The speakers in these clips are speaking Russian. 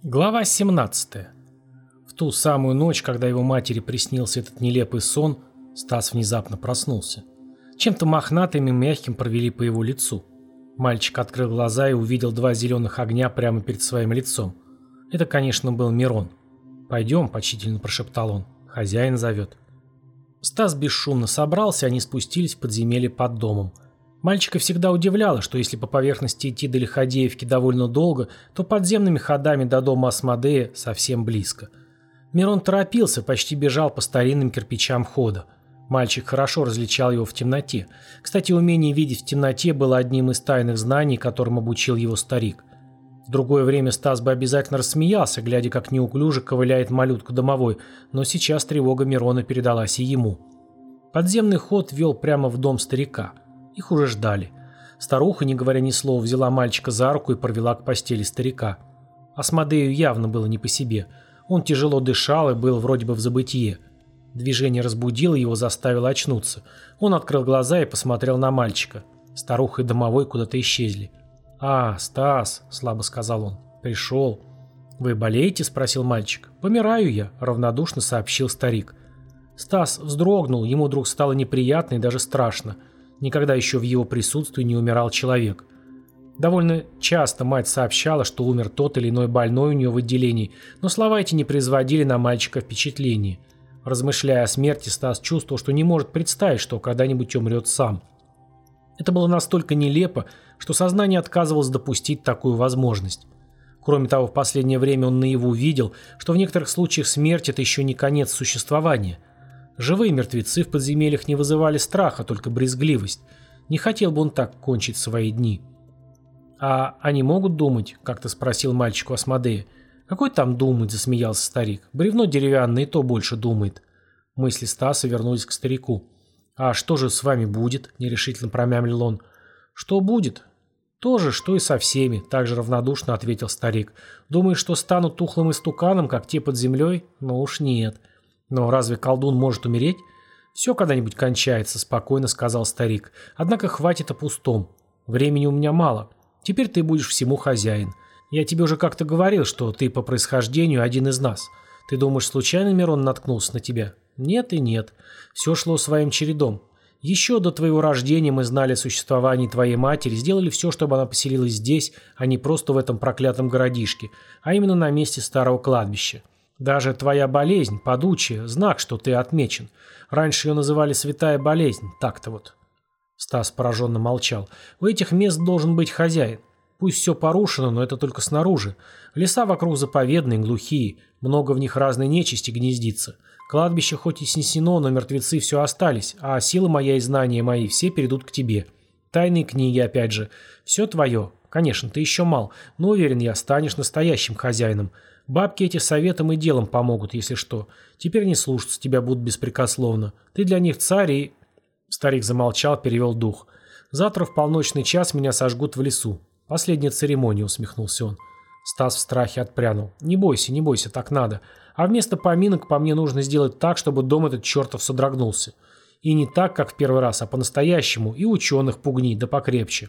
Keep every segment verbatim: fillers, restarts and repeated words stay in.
Глава семнадцатая. В ту самую ночь, когда его матери приснился этот нелепый сон, Стас внезапно проснулся. Чем-то мохнатым и мягким провели по его лицу. Мальчик открыл глаза и увидел два зеленых огня прямо перед своим лицом. Это, конечно, был Мирон. «Пойдем», – почтительно прошептал он, – «хозяин зовет». Стас бесшумно собрался, они спустились в подземелье под домом. Мальчика всегда удивляло, что если по поверхности идти до Лиходеевки довольно долго, то подземными ходами до дома Асмодея совсем близко. Мирон торопился, почти бежал по старинным кирпичам хода. Мальчик хорошо различал его в темноте. Кстати, умение видеть в темноте было одним из тайных знаний, которым обучил его старик. В другое время Стас бы обязательно рассмеялся, глядя, как неуклюже ковыляет малютка домовой, но сейчас тревога Мирона передалась и ему. Подземный ход вел прямо в дом старика. Их уже ждали. Старуха, не говоря ни слова, взяла мальчика за руку и провела к постели старика. Асмодею явно было не по себе. Он тяжело дышал и был вроде бы в забытье. Движение разбудило его, заставило очнуться. Он открыл глаза и посмотрел на мальчика. Старуха и домовой куда-то исчезли. «А, Стас», — слабо сказал он, — «пришел». «Вы болеете?» — спросил мальчик. «Помираю я», — равнодушно сообщил старик. Стас вздрогнул, ему вдруг стало неприятно и даже страшно. Никогда еще в его присутствии не умирал человек. Довольно часто мать сообщала, что умер тот или иной больной у нее в отделении, но слова эти не производили на мальчика впечатления. Размышляя о смерти, Стас чувствовал, что не может представить, что когда-нибудь умрет сам. Это было настолько нелепо, что сознание отказывалось допустить такую возможность. Кроме того, в последнее время он наяву видел, что в некоторых случаях смерть – это еще не конец существования. Живые мертвецы в подземельях не вызывали страха, только брезгливость. Не хотел бы он так кончить свои дни. «А они могут думать?» – как-то спросил мальчику Асмодея. «Какой там думать?» – засмеялся старик. «Бревно деревянное и то больше думает». Мысли Стаса вернулись к старику. «А что же с вами будет?» – нерешительно промямлил он. «Что будет?» «То же, что и со всеми», – также равнодушно ответил старик. «Думаешь, что стану тухлым истуканом, как те под землей? Ну уж нет». «Но разве колдун может умереть?» «Все когда-нибудь кончается», – спокойно сказал старик. «Однако хватит о пустом. Времени у меня мало. Теперь ты будешь всему хозяин. Я тебе уже как-то говорил, что ты по происхождению один из нас. Ты думаешь, случайно Мирон наткнулся на тебя?» «Нет и нет. Все шло своим чередом. Еще до твоего рождения мы знали о существовании твоей матери, сделали все, чтобы она поселилась здесь, а не просто в этом проклятом городишке, а именно на месте старого кладбища. Даже твоя болезнь, подучие, знак, что ты отмечен. Раньше ее называли святая болезнь, так-то вот». Стас пораженно молчал. «У этих мест должен быть хозяин. Пусть все порушено, но это только снаружи. Леса вокруг заповедные, глухие, много в них разной нечисти гнездится. Кладбище хоть и снесено, но мертвецы все остались, а сила моя и знания мои все перейдут к тебе. Тайные книги, опять же. Все твое. Конечно, ты еще мал, но уверен я, станешь настоящим хозяином. Бабки эти советом и делом помогут, если что. Теперь не слушаться тебя будут беспрекословно. Ты для них царь и...» Старик замолчал, перевел дух. «Завтра в полночный час меня сожгут в лесу. Последняя церемония», — усмехнулся он. Стас в страхе отпрянул. «Не бойся, не бойся, так надо. А вместо поминок по мне нужно сделать так, чтобы дом этот чертов содрогнулся. И не так, как в первый раз, а по-настоящему, и ученых пугни, да покрепче».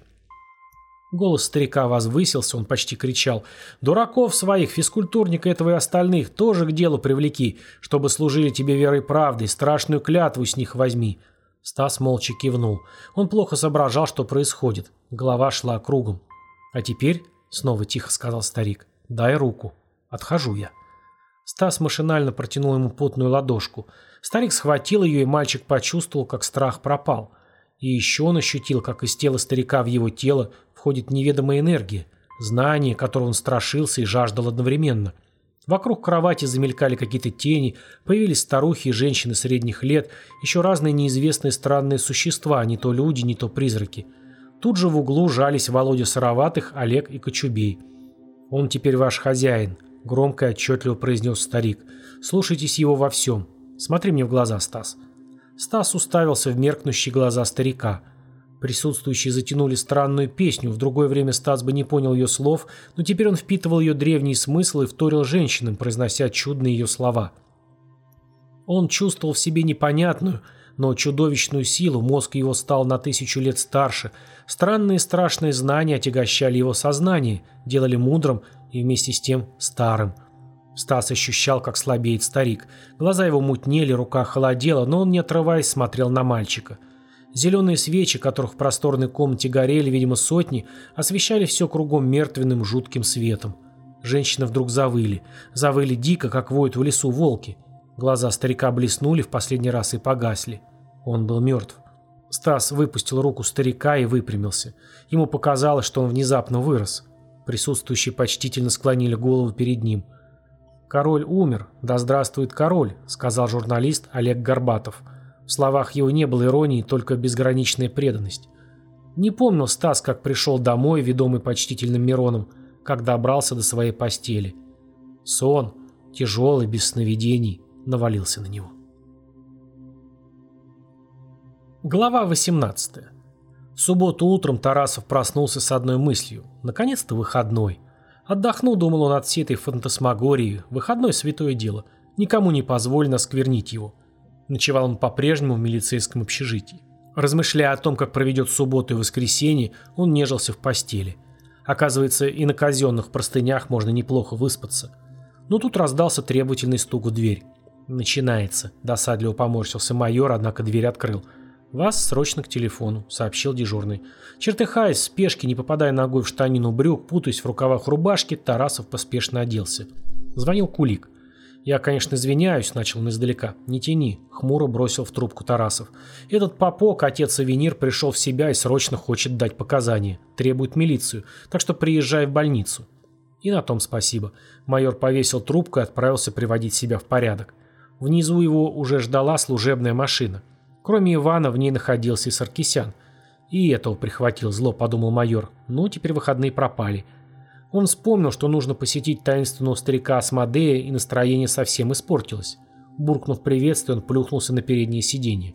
Голос старика возвысился, он почти кричал. «Дураков своих, физкультурника этого и остальных тоже к делу привлеки, чтобы служили тебе верой и правдой, страшную клятву с них возьми». Стас молча кивнул. Он плохо соображал, что происходит. Голова шла кругом. «А теперь», — снова тихо сказал старик, — «дай руку. Отхожу я». Стас машинально протянул ему потную ладошку. Старик схватил ее, и мальчик почувствовал, как страх пропал. И еще он ощутил, как из тела старика в его тело входит неведомая энергия, знание, которого он страшился и жаждал одновременно. Вокруг кровати замелькали какие-то тени, появились старухи и женщины средних лет, еще разные неизвестные странные существа, не то люди, не то призраки. Тут же в углу жались Володя Сыроватых, Олег и Кочубей. «Он теперь ваш хозяин», — громко и отчетливо произнес старик. «Слушайтесь его во всем. Смотри мне в глаза, Стас». Стас уставился в меркнущие глаза старика. Присутствующие затянули странную песню, в другое время Стас бы не понял ее слов, но теперь он впитывал ее древний смысл и вторил женщинам, произнося чудные ее слова. Он чувствовал в себе непонятную, но чудовищную силу, мозг его стал на тысячу лет старше, странные страшные знания отягощали его сознание, делали мудрым и вместе с тем старым. Стас ощущал, как слабеет старик. Глаза его мутнели, рука холодела, но он, не отрываясь, смотрел на мальчика. Зеленые свечи, которых в просторной комнате горели, видимо, сотни, освещали все кругом мертвенным жутким светом. Женщины вдруг завыли. Завыли дико, как воют в лесу волки. Глаза старика блеснули в последний раз и погасли. Он был мертв. Стас выпустил руку старика и выпрямился. Ему показалось, что он внезапно вырос. Присутствующие почтительно склонили голову перед ним. «Король умер. Да здравствует король», — сказал журналист Олег Горбатов. В словах его не было иронии, только безграничная преданность. Не помнил Стас, как пришел домой, ведомый почтительным Мироном, как добрался до своей постели. Сон, тяжелый, без сновидений, навалился на него. Глава восемнадцатая. В субботу утром Тарасов проснулся с одной мыслью. Наконец-то выходной. Отдохну, думал он, от всей этой фантасмагории. Выходной — святое дело. Никому не позволено осквернить его. Ночевал он по-прежнему в милицейском общежитии. Размышляя о том, как проведет субботу и воскресенье, он нежился в постели. Оказывается, и на казенных простынях можно неплохо выспаться. Но тут раздался требовательный стук в дверь. «Начинается», — досадливо поморщился майор, однако дверь открыл. «Вас срочно к телефону», — сообщил дежурный. Чертыхаясь в спешке, не попадая ногой в штанину брюк, путаясь в рукавах рубашки, Тарасов поспешно оделся. Звонил Кулик. «Я, конечно, извиняюсь», — начал он издалека. «Не тяни», — хмуро бросил в трубку Тарасов. «Этот попок, отец-сувенир, пришел в себя и срочно хочет дать показания. Требует милицию, так что приезжай в больницу». И на том спасибо. Майор повесил трубку и отправился приводить себя в порядок. Внизу его уже ждала служебная машина. Кроме Ивана в ней находился и Саркисян. И этого прихватил, зло подумал майор. Ну, теперь выходные пропали. Он вспомнил, что нужно посетить таинственного старика Асмодея, и настроение совсем испортилось. Буркнув приветствие, он плюхнулся на переднее сиденье.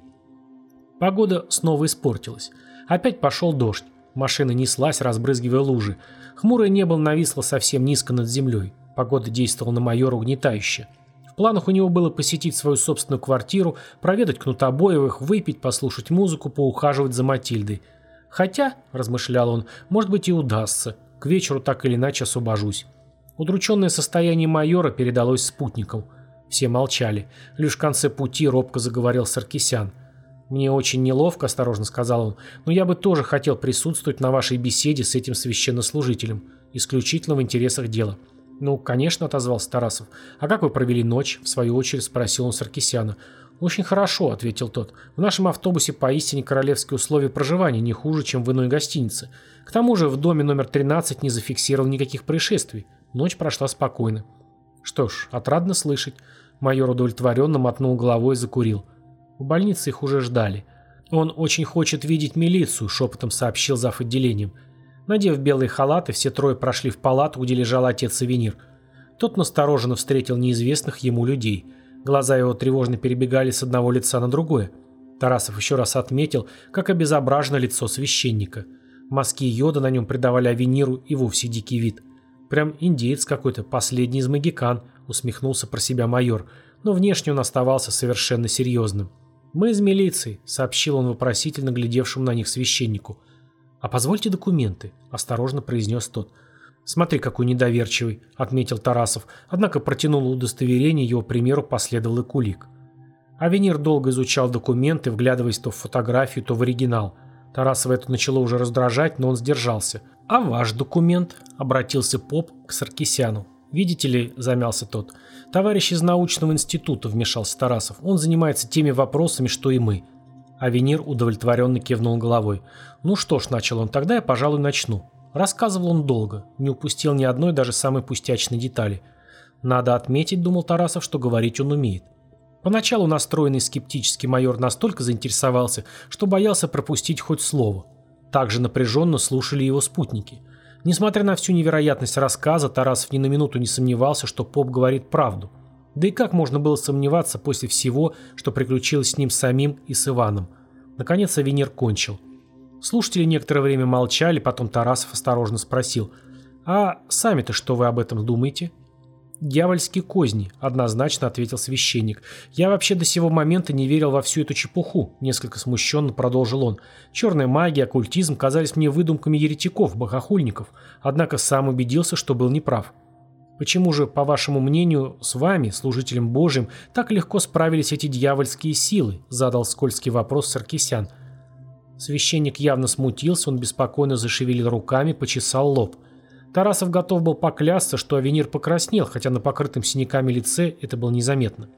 Погода снова испортилась. Опять пошел дождь. Машина неслась, разбрызгивая лужи. Хмурое небо нависло совсем низко над землей. Погода действовала на майора угнетающе. В планах у него было посетить свою собственную квартиру, проведать Кнутобоевых, выпить, послушать музыку, поухаживать за Матильдой. Хотя, размышлял он, может быть и удастся. К вечеру так или иначе освобожусь. Удрученное состояние майора передалось спутникам. Все молчали. Лишь в конце пути робко заговорил Саркисян. «Мне очень неловко», — осторожно сказал он, «но я бы тоже хотел присутствовать на вашей беседе с этим священнослужителем, исключительно в интересах дела». «Ну, конечно», — отозвался Тарасов. «А как вы провели ночь?» — в свою очередь спросил он Саркисяна. «Очень хорошо», — ответил тот. «В нашем автобусе поистине королевские условия проживания, не хуже, чем в иной гостинице. К тому же в доме номер тринадцать не зафиксировал никаких происшествий. Ночь прошла спокойно». «Что ж, отрадно слышать». Майор удовлетворенно мотнул головой и закурил. В больнице их уже ждали. «Он очень хочет видеть милицию», — шепотом сообщил зав. Отделением. Надев белые халаты, все трое прошли в палату, где лежал отец-сувенир. Тот настороженно встретил неизвестных ему людей. Глаза его тревожно перебегали с одного лица на другое. Тарасов еще раз отметил, как обезображено лицо священника. Мазки йода на нем придавали Авениру и вовсе дикий вид. «Прям индеец какой-то, последний из магикан», — усмехнулся про себя майор, но внешне он оставался совершенно серьезным. «Мы из милиции», — сообщил он вопросительно глядевшему на них священнику. «А позвольте документы», — осторожно произнес тот. «Смотри, какой недоверчивый», — отметил Тарасов, однако протянул удостоверение, его примеру последовал и Кулик. Авенир долго изучал документы, вглядываясь то в фотографию, то в оригинал. Тарасова это начало уже раздражать, но он сдержался. «А ваш документ?» — обратился поп к Саркисяну. «Видите ли», — замялся тот, — «товарищ из научного института», — вмешался Тарасов. «Он занимается теми вопросами, что и мы». Авенир удовлетворенно кивнул головой. «Ну что ж», — начал он, — «тогда я, пожалуй, начну». Рассказывал он долго, не упустил ни одной, даже самой пустячной детали. «Надо отметить», — думал Тарасов, — «что говорить он умеет». Поначалу настроенный скептически майор настолько заинтересовался, что боялся пропустить хоть слово. Также напряженно слушали его спутники. Несмотря на всю невероятность рассказа, Тарасов ни на минуту не сомневался, что поп говорит правду. Да и как можно было сомневаться после всего, что приключилось с ним самим и с Иваном? Наконец Авенир кончил. Слушатели некоторое время молчали, потом Тарасов осторожно спросил: «А сами-то что вы об этом думаете?» «Дьявольские козни», — однозначно ответил священник. «Я вообще до сего момента не верил во всю эту чепуху», — несколько смущенно продолжил он. «Черная магия, оккультизм казались мне выдумками еретиков, богохульников, однако сам убедился, что был неправ. Почему же, по вашему мнению, с вами, служителем Божьим, так легко справились эти дьявольские силы?» – задал скользкий вопрос Саркисян. Священник явно смутился, он беспокойно зашевелил руками, почесал лоб. Тарасов готов был поклясться, что Авенир покраснел, хотя на покрытом синяками лице это было незаметно.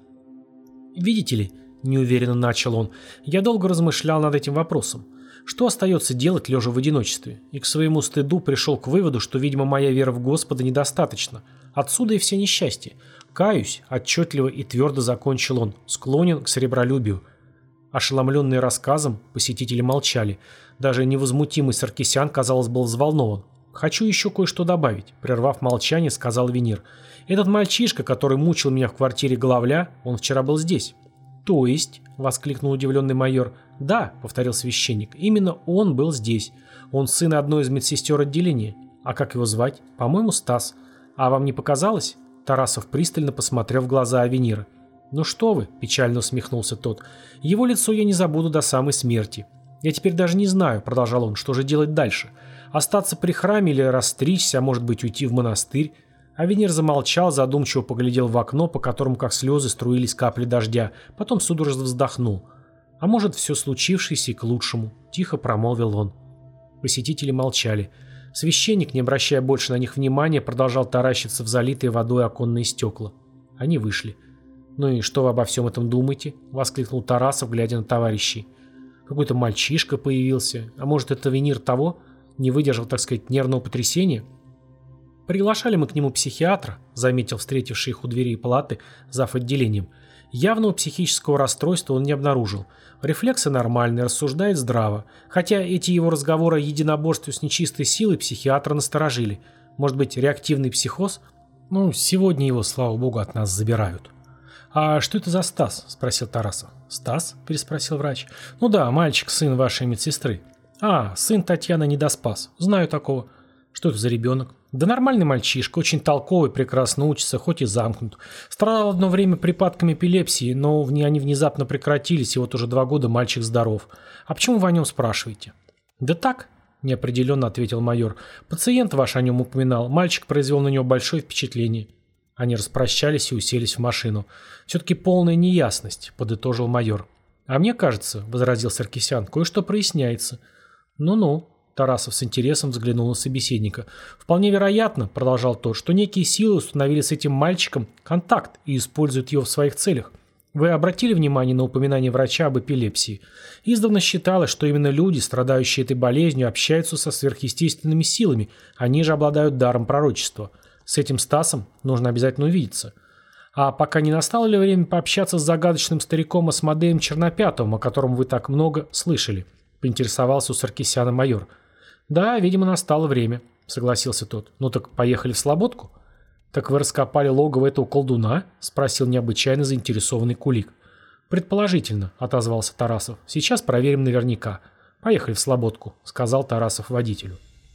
«Видите ли», – неуверенно начал он, – «я долго размышлял над этим вопросом. Что остается делать, лежа в одиночестве? И к своему стыду пришел к выводу, что, видимо, моя вера в Господа недостаточна. Отсюда и все несчастья. Каюсь, отчетливо и твердо закончил он, склонен к серебролюбию». Ошеломленные рассказом, посетители молчали. Даже невозмутимый Саркисян, казалось, был взволнован. «Хочу еще кое-что добавить», – прервав молчание, сказал Авенир. «Этот мальчишка, который мучил меня в квартире главля, он вчера был здесь». «То есть?» – воскликнул удивленный майор. «Да», – повторил священник, – «именно он был здесь. Он сын одной из медсестер отделения. А как его звать? По-моему, Стас. А вам не показалось?» Тарасов пристально посмотрел в глаза Авенира. «Ну что вы», – печально усмехнулся тот, – «его лицо я не забуду до самой смерти. Я теперь даже не знаю», – продолжал он, – «что же делать дальше? Остаться при храме или расстричься, а может быть уйти в монастырь?» Авенир замолчал, задумчиво поглядел в окно, по которому как слезы струились капли дождя, потом судорожно вздохнул. «А может, все случившееся и к лучшему», – тихо промолвил он. Посетители молчали. Священник, не обращая больше на них внимания, продолжал таращиться в залитые водой оконные стекла. Они вышли. «Ну и что вы обо всем этом думаете?» – воскликнул Тарасов, глядя на товарищей. «Какой-то мальчишка появился. А может, это Авенир того? Не выдержал, так сказать, нервного потрясения?» «Приглашали мы к нему психиатра», – заметил встретивший их у дверей палаты зав. Отделением. «Явного психического расстройства он не обнаружил. Рефлексы нормальные, рассуждает здраво. Хотя эти его разговоры о единоборстве с нечистой силой психиатра насторожили. Может быть, реактивный психоз? Ну, сегодня его, слава богу, от нас забирают». «А что это за Стас?» – спросил Тарасов. «Стас?» – переспросил врач. «Ну да, мальчик, сын вашей медсестры». «А, сын Татьяны Недоспас. Знаю такого». «Что это за ребенок?» «Да нормальный мальчишка, очень толковый, прекрасно учится, хоть и замкнут. Страдал одно время припадками эпилепсии, но они внезапно прекратились, и вот уже два года мальчик здоров. А почему вы о нем спрашиваете?» «Да так», – неопределенно ответил майор. «Пациент ваш о нем упоминал, мальчик произвел на него большое впечатление». Они распрощались и уселись в машину. «Все-таки полная неясность», – подытожил майор. «А мне кажется», – возразил Саркисян, – «кое-что проясняется». «Ну-ну». Тарасов с интересом взглянул на собеседника. «Вполне вероятно, — продолжал тот, — что некие силы установили с этим мальчиком контакт и используют его в своих целях. Вы обратили внимание на упоминание врача об эпилепсии? Издавна считалось, что именно люди, страдающие этой болезнью, общаются со сверхъестественными силами, они же обладают даром пророчества. С этим Стасом нужно обязательно увидеться. А пока не настало ли время пообщаться с загадочным стариком Асмодеем Чернопятовым, о котором вы так много слышали?» — поинтересовался у Саркисяна майор. «Да, видимо, настало время», — согласился тот. «Ну так поехали в Слободку?» «Так вы раскопали логово этого колдуна?» — спросил необычайно заинтересованный Кулик. «Предположительно», — отозвался Тарасов. «Сейчас проверим наверняка. Поехали в Слободку», — сказал Тарасов водителю.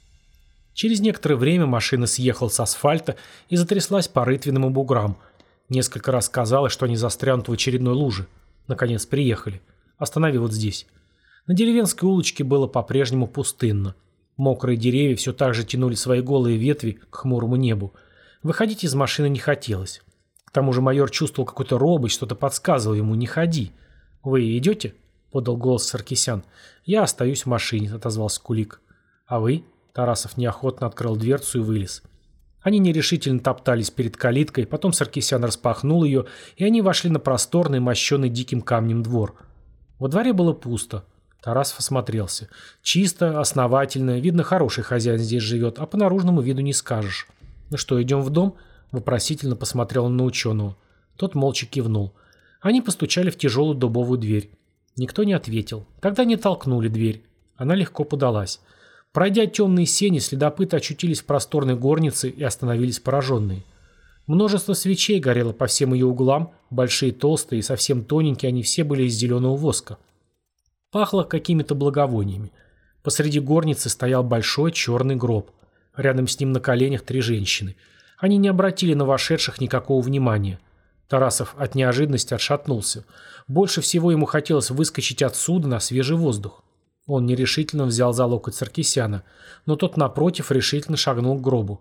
Через некоторое время машина съехала с асфальта и затряслась по рытвинным буграм. Несколько раз казалось, что они застрянут в очередной луже. Наконец приехали. «Останови вот здесь». На деревенской улочке было по-прежнему пустынно. Мокрые деревья все так же тянули свои голые ветви к хмурому небу. Выходить из машины не хотелось. К тому же майор чувствовал какую-то робость, что-то подсказывало ему: «Не ходи». «Вы идете?» — подал голос Саркисян. «Я остаюсь в машине», — отозвался Кулик. «А вы?» — Тарасов неохотно открыл дверцу и вылез. Они нерешительно топтались перед калиткой, потом Саркисян распахнул ее, и они вошли на просторный, мощенный диким камнем двор. Во дворе было пусто. Тарасов осмотрелся. Чисто, основательно, видно, хороший хозяин здесь живет, а по наружному виду не скажешь. «Ну что, идем в дом?» — вопросительно посмотрел он на ученого. Тот молча кивнул. Они постучали в тяжелую дубовую дверь. Никто не ответил. Тогда они толкнули дверь. Она легко подалась. Пройдя темные сени, следопыты очутились в просторной горнице и остановились пораженные. Множество свечей горело по всем ее углам, большие, толстые и совсем тоненькие, они все были из зеленого воска. Пахло какими-то благовониями. Посреди горницы стоял большой черный гроб. Рядом с ним на коленях три женщины. Они не обратили на вошедших никакого внимания. Тарасов от неожиданности отшатнулся. Больше всего ему хотелось выскочить отсюда на свежий воздух. Он нерешительно взял за локоть Саркисяна, но тот, напротив, решительно шагнул к гробу.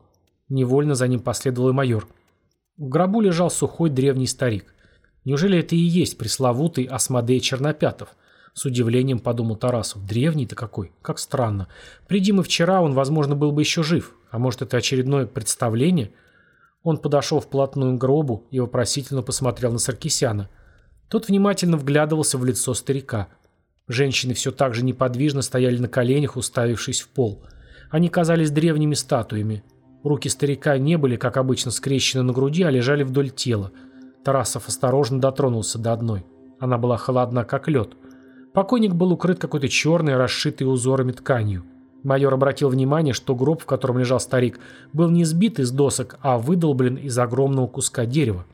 Невольно за ним последовал и майор. В гробу лежал сухой древний старик. Неужели это и есть пресловутый Асмодей Чернопятов? С удивлением подумал Тарасов. Древний-то какой, как странно. Приди мы вчера, он, возможно, был бы еще жив. А может, это очередное представление? Он подошел вплотную к гробу и вопросительно посмотрел на Саркисяна. Тот внимательно вглядывался в лицо старика. Женщины все так же неподвижно стояли на коленях, уставившись в пол. Они казались древними статуями. Руки старика не были, как обычно, скрещены на груди, а лежали вдоль тела. Тарасов осторожно дотронулся до одной. Она была холодна, как лед. Покойник был укрыт какой-то черной, расшитой узорами тканью. Майор обратил внимание, что гроб, в котором лежал старик, был не сбит из досок, а выдолблен из огромного куска дерева.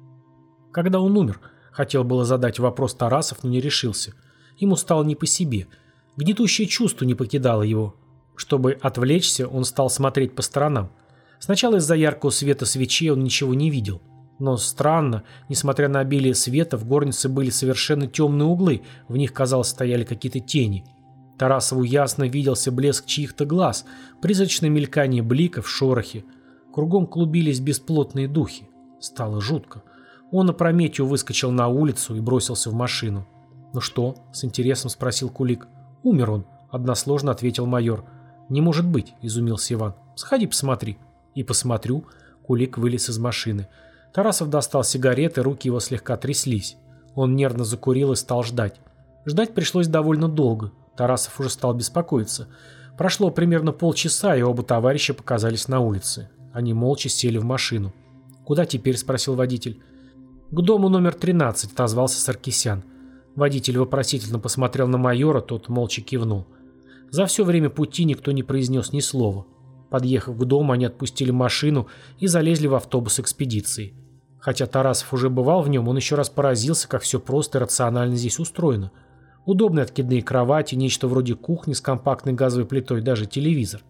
Когда он умер, хотел было задать вопрос Тарасов, но не решился. Ему стало не по себе. Гнетущее чувство не покидало его. Чтобы отвлечься, он стал смотреть по сторонам. Сначала из-за яркого света свечей он ничего не видел. Но странно, несмотря на обилие света, в горнице были совершенно темные углы, в них, казалось, стояли какие-то тени. Тарасову ясно виделся блеск чьих-то глаз, призрачное мелькание бликов, шорохи. Кругом клубились бесплотные духи. Стало жутко. Он опрометью выскочил на улицу и бросился в машину. «Ну что?» — с интересом спросил Кулик. «Умер он», — односложно ответил майор. «Не может быть», — изумился Иван. «Сходи посмотри». «И посмотрю». Кулик вылез из машины. Тарасов достал сигареты, руки его слегка тряслись. Он нервно закурил и стал ждать. Ждать пришлось довольно долго. Тарасов уже стал беспокоиться. Прошло примерно полчаса, и оба товарища показались на улице. Они молча сели в машину. «Куда теперь?» – спросил водитель. «К дому номер тринадцать», – отозвался Саркисян. Водитель вопросительно посмотрел на майора, тот молча кивнул. За все время пути никто не произнес ни слова. Подъехав к дому, они отпустили машину и залезли в автобус экспедиции. Хотя Тарасов уже бывал в нем, он еще раз поразился, как все просто и рационально здесь устроено. Удобные откидные кровати, нечто вроде кухни с компактной газовой плитой, даже телевизор.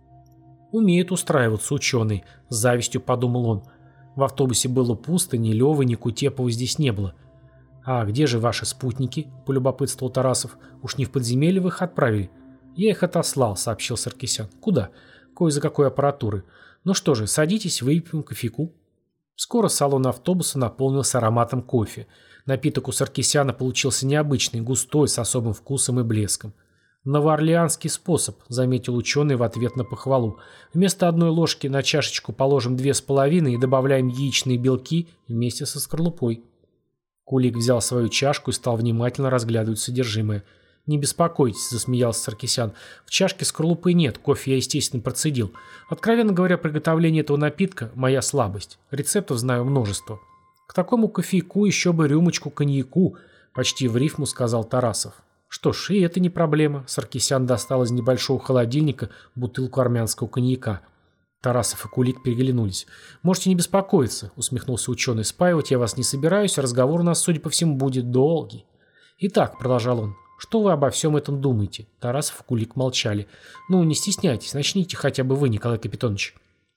«Умеет устраиваться ученый», — с завистью подумал он. В автобусе было пусто, ни Левы, ни Кутепова здесь не было. «А где же ваши спутники?» – полюбопытствовал Тарасов. «Уж не в подземелье вы их отправили?» «Я их отослал», – сообщил Саркисян. «Куда?» «Кое за какой аппаратуры. Ну что же, садитесь, выпьем кофейку». Скоро салон автобуса наполнился ароматом кофе. Напиток у Саркисяна получился необычный, густой, с особым вкусом и блеском. «Новоорлеанский способ», – заметил ученый в ответ на похвалу. «Вместо одной ложки на чашечку положим две с половиной и добавляем яичные белки вместе со скорлупой». Кулик взял свою чашку и стал внимательно разглядывать содержимое. «Не беспокойтесь», – засмеялся Саркисян. «В чашке скорлупы нет, кофе я, естественно, процедил. Откровенно говоря, приготовление этого напитка – моя слабость. Рецептов знаю множество. К такому кофейку еще бы рюмочку коньяку», – почти в рифму сказал Тарасов. «Что ж, и это не проблема». Саркисян достал из небольшого холодильника бутылку армянского коньяка. Тарасов и Кулик переглянулись. «Можете не беспокоиться», — усмехнулся ученый. «Спаивать я вас не собираюсь, разговор у нас, судя по всему, будет долгий». «Итак», — продолжал он, — «что вы обо всем этом думаете?» Тарасов и Кулик молчали. «Ну, не стесняйтесь, начните хотя бы вы, Николай Капитонович».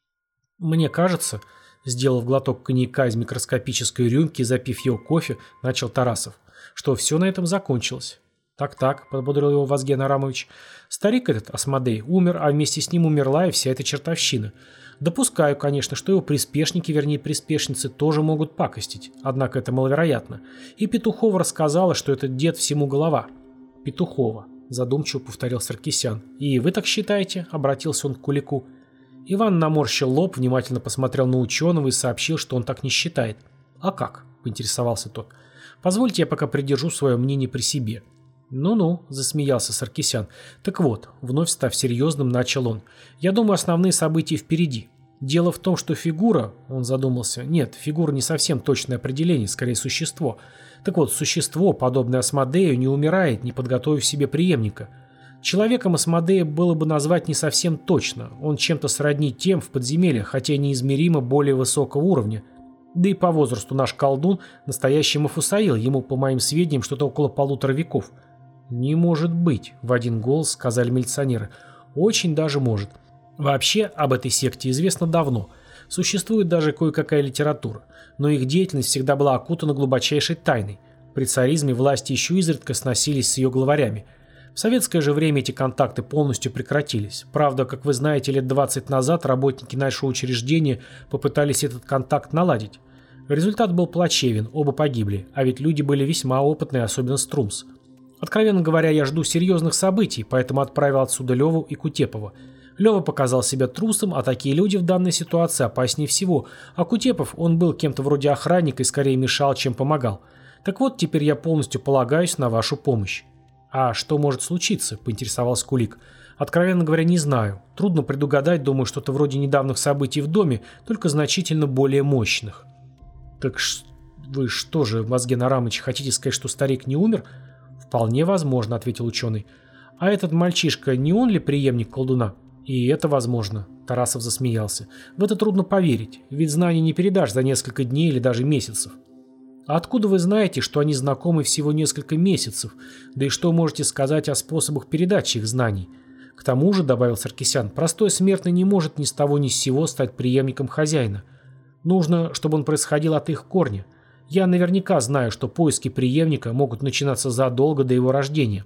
«Мне кажется», — сделав глоток коньяка из микроскопической рюмки и запив его кофе, начал Тарасов, «что все на этом закончилось». «Так-так», — подбодрил его Вазген Арамович. «Старик этот, Асмодей, умер, а вместе с ним умерла и вся эта чертовщина. Допускаю, конечно, что его приспешники, вернее приспешницы, тоже могут пакостить, однако это маловероятно. И Петухова рассказала, что этот дед всему голова». «Петухова», — задумчиво повторил Саркисян. «И вы так считаете?» — обратился он к Кулику. Иван наморщил лоб, внимательно посмотрел на ученого и сообщил, что он так не считает. «А как?» — поинтересовался тот. «Позвольте я пока придержу свое мнение при себе». «Ну-ну», — засмеялся Саркисян. «Так вот», — вновь став серьезным, начал он. «Я думаю, основные события впереди. Дело в том, что фигура...» — он задумался. «Нет, фигура не совсем точное определение, скорее существо. Так вот, существо, подобное Асмодею, не умирает, не подготовив себе преемника. Человеком Асмодея было бы назвать не совсем точно. Он чем-то сродни тем в подземельях, хотя неизмеримо более высокого уровня. Да и по возрасту наш колдун — настоящий Мафусаил, ему, по моим сведениям, что-то около полутора веков». «Не может быть», — в один голос сказали милиционеры. «Очень даже может. Вообще, об этой секте известно давно. Существует даже кое-какая литература. Но их деятельность всегда была окутана глубочайшей тайной. При царизме власти еще изредка сносились с ее главарями. В советское же время эти контакты полностью прекратились. Правда, как вы знаете, лет двадцать назад работники нашего учреждения попытались этот контакт наладить. Результат был плачевен, оба погибли, а ведь люди были весьма опытные, особенно Струмс. Откровенно говоря, я жду серьезных событий, поэтому отправил отсюда Леву и Кутепова. Лева показал себя трусом, а такие люди в данной ситуации опаснее всего, а Кутепов, он был кем-то вроде охранника и скорее мешал, чем помогал. Так вот, теперь я полностью полагаюсь на вашу помощь. «А что может случиться?» – поинтересовался Кулик. «Откровенно говоря, не знаю. Трудно предугадать, думаю, что-то вроде недавних событий в доме, только значительно более мощных». «Так ш... вы что же, Вазген Арамыч, хотите сказать, что старик не умер?» «Вполне возможно», – ответил ученый. «А этот мальчишка, не он ли преемник колдуна?» «И это возможно», – Тарасов засмеялся. «В это трудно поверить, ведь знаний не передашь за несколько дней или даже месяцев». «А откуда вы знаете, что они знакомы всего несколько месяцев? Да и что можете сказать о способах передачи их знаний? К тому же, — добавил Саркисян, — простой смертный не может ни с того ни с сего стать преемником хозяина. Нужно, чтобы он происходил от их корня. Я наверняка знаю, что поиски преемника могут начинаться задолго до его рождения».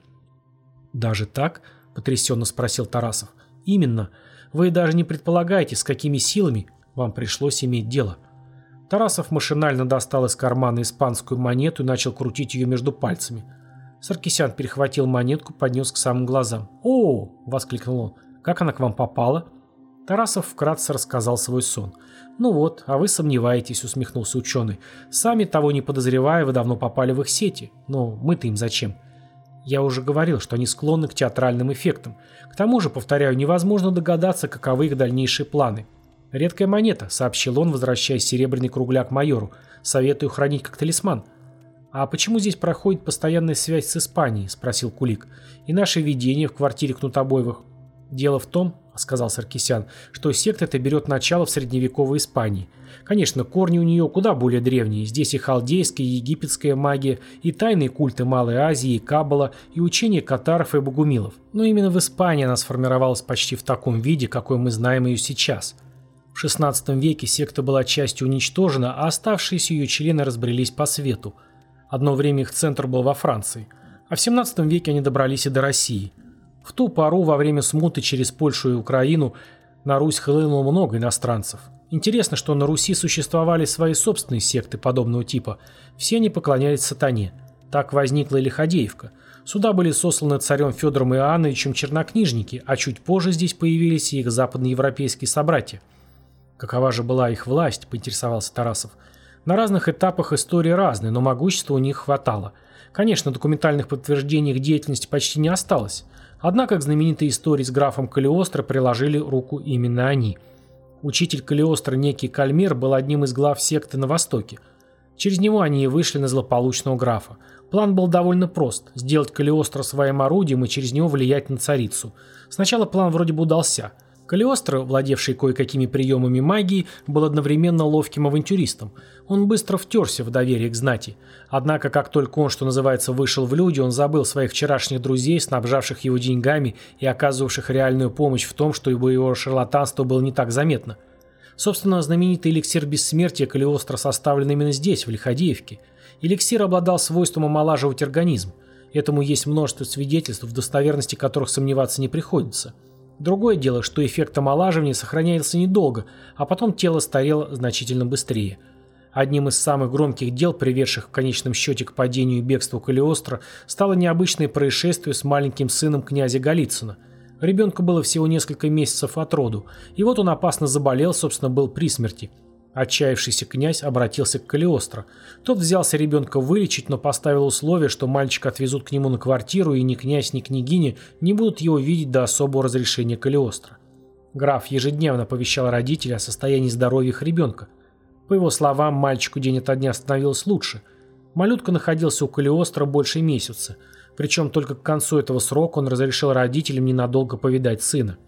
«Даже так?» — потрясенно спросил Тарасов. «Именно. Вы даже не предполагаете, с какими силами вам пришлось иметь дело». Тарасов машинально достал из кармана испанскую монету и начал крутить ее между пальцами. Саркисян перехватил монетку, поднес к самым глазам. «О!» — воскликнул он. «Как она к вам попала?» Тарасов вкратце рассказал свой сон. «Ну вот, а вы сомневаетесь», — усмехнулся ученый. «Сами того не подозревая, вы давно попали в их сети. Но мы-то им зачем?» «Я уже говорил, что они склонны к театральным эффектам. К тому же, повторяю, невозможно догадаться, каковы их дальнейшие планы». «Редкая монета», — сообщил он, возвращая серебряный кругляк майору. «Советую хранить как талисман». «А почему здесь проходит постоянная связь с Испанией?» — спросил Кулик. «И наше видение в квартире Кнутобоевых?» «Дело в том, — сказал Саркисян, — что секта эта берет начало в средневековой Испании. Конечно, корни у нее куда более древние. Здесь и халдейская, и египетская магия, и тайные культы Малой Азии, и каббала, и учения катаров и богумилов. Но именно в Испании она сформировалась почти в таком виде, какой мы знаем ее сейчас». В шестнадцатом веке секта была частью уничтожена, а оставшиеся ее члены разбрелись по свету. Одно время их центр был во Франции, а в семнадцатом веке они добрались и до России. В ту пору, во время смуты через Польшу и Украину, на Русь хлынуло много иностранцев. Интересно, что на Руси существовали свои собственные секты подобного типа. Все они поклонялись сатане. Так возникла и Лиходеевка. Сюда были сосланы царем Федором Иоанновичем чернокнижники, а чуть позже здесь появились и их западноевропейские собратья. «Какова же была их власть?» – поинтересовался Тарасов. «На разных этапах истории разные, но могущества у них хватало. Конечно, документальных подтверждений их деятельности почти не осталось. Однако к знаменитой истории с графом Калиостро приложили руку именно они. Учитель Калиостро, некий Кальмир, был одним из глав секты на Востоке. Через него они и вышли на злополучного графа. План был довольно прост – сделать Калиостро своим орудием и через него влиять на царицу. Сначала план вроде бы удался – Калиостро, владевший кое-какими приемами магии, был одновременно ловким авантюристом. Он быстро втерся в доверие к знати. Однако, как только он, что называется, вышел в люди, он забыл своих вчерашних друзей, снабжавших его деньгами и оказывавших реальную помощь в том, что его шарлатанство было не так заметно. Собственно, знаменитый эликсир бессмертия Калиостро составлен именно здесь, в Лиходеевке. Эликсир обладал свойством омолаживать организм. Этому есть множество свидетельств, в достоверности которых сомневаться не приходится. Другое дело, что эффект омолаживания сохранялся недолго, а потом тело старело значительно быстрее. Одним из самых громких дел, приведших в конечном счете к падению и бегству Калиостро, стало необычное происшествие с маленьким сыном князя Голицына. Ребенку было всего несколько месяцев от роду, и вот он опасно заболел, собственно, был при смерти. Отчаявшийся князь обратился к Калиостро. Тот взялся ребенка вылечить, но поставил условие, что мальчика отвезут к нему на квартиру, и ни князь, ни княгиня не будут его видеть до особого разрешения Калиостро. Граф ежедневно оповещал родителей о состоянии здоровья их ребенка. По его словам, мальчику день ото дня становилось лучше. Малютка находился у Калиостро больше месяца, причем только к концу этого срока он разрешил родителям ненадолго повидать сына.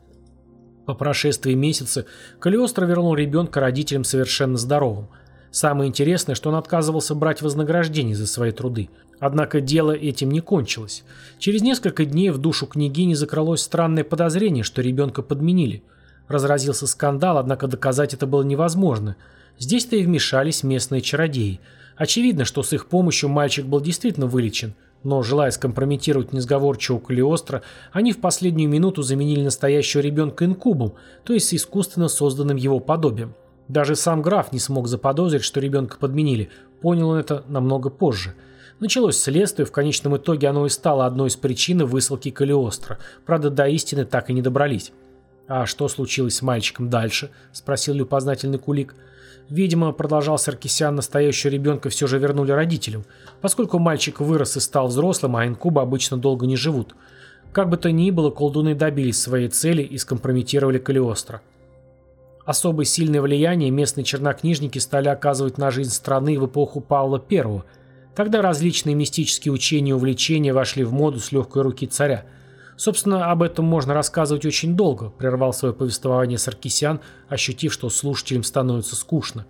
По прошествии месяца Калиостро вернул ребенка родителям совершенно здоровым. Самое интересное, что он отказывался брать вознаграждение за свои труды. Однако дело этим не кончилось. Через несколько дней в душу княгини закралось странное подозрение, что ребенка подменили. Разразился скандал, однако доказать это было невозможно. Здесь-то и вмешались местные чародеи. Очевидно, что с их помощью мальчик был действительно вылечен. Но, желая скомпрометировать несговорчивого Калиостро, они в последнюю минуту заменили настоящего ребенка инкубом, то есть искусственно созданным его подобием. Даже сам граф не смог заподозрить, что ребенка подменили, понял он это намного позже. Началось следствие, в конечном итоге оно и стало одной из причин высылки Калиостро, правда, до истины так и не добрались. «А что случилось с мальчиком дальше?» – спросил любознательный Кулик. Видимо, продолжал Саркисян, настоящего ребенка все же вернули родителям, поскольку мальчик вырос и стал взрослым, а инкубы обычно долго не живут. Как бы то ни было, колдуны добились своей цели и скомпрометировали Калиостро. Особо сильное влияние местные чернокнижники стали оказывать на жизнь страны в эпоху Павла Первого. Тогда различные мистические учения и увлечения вошли в моду с легкой руки царя. Собственно, об этом можно рассказывать очень долго, прервал свое повествование Саркисян, ощутив, что слушателям становится скучно.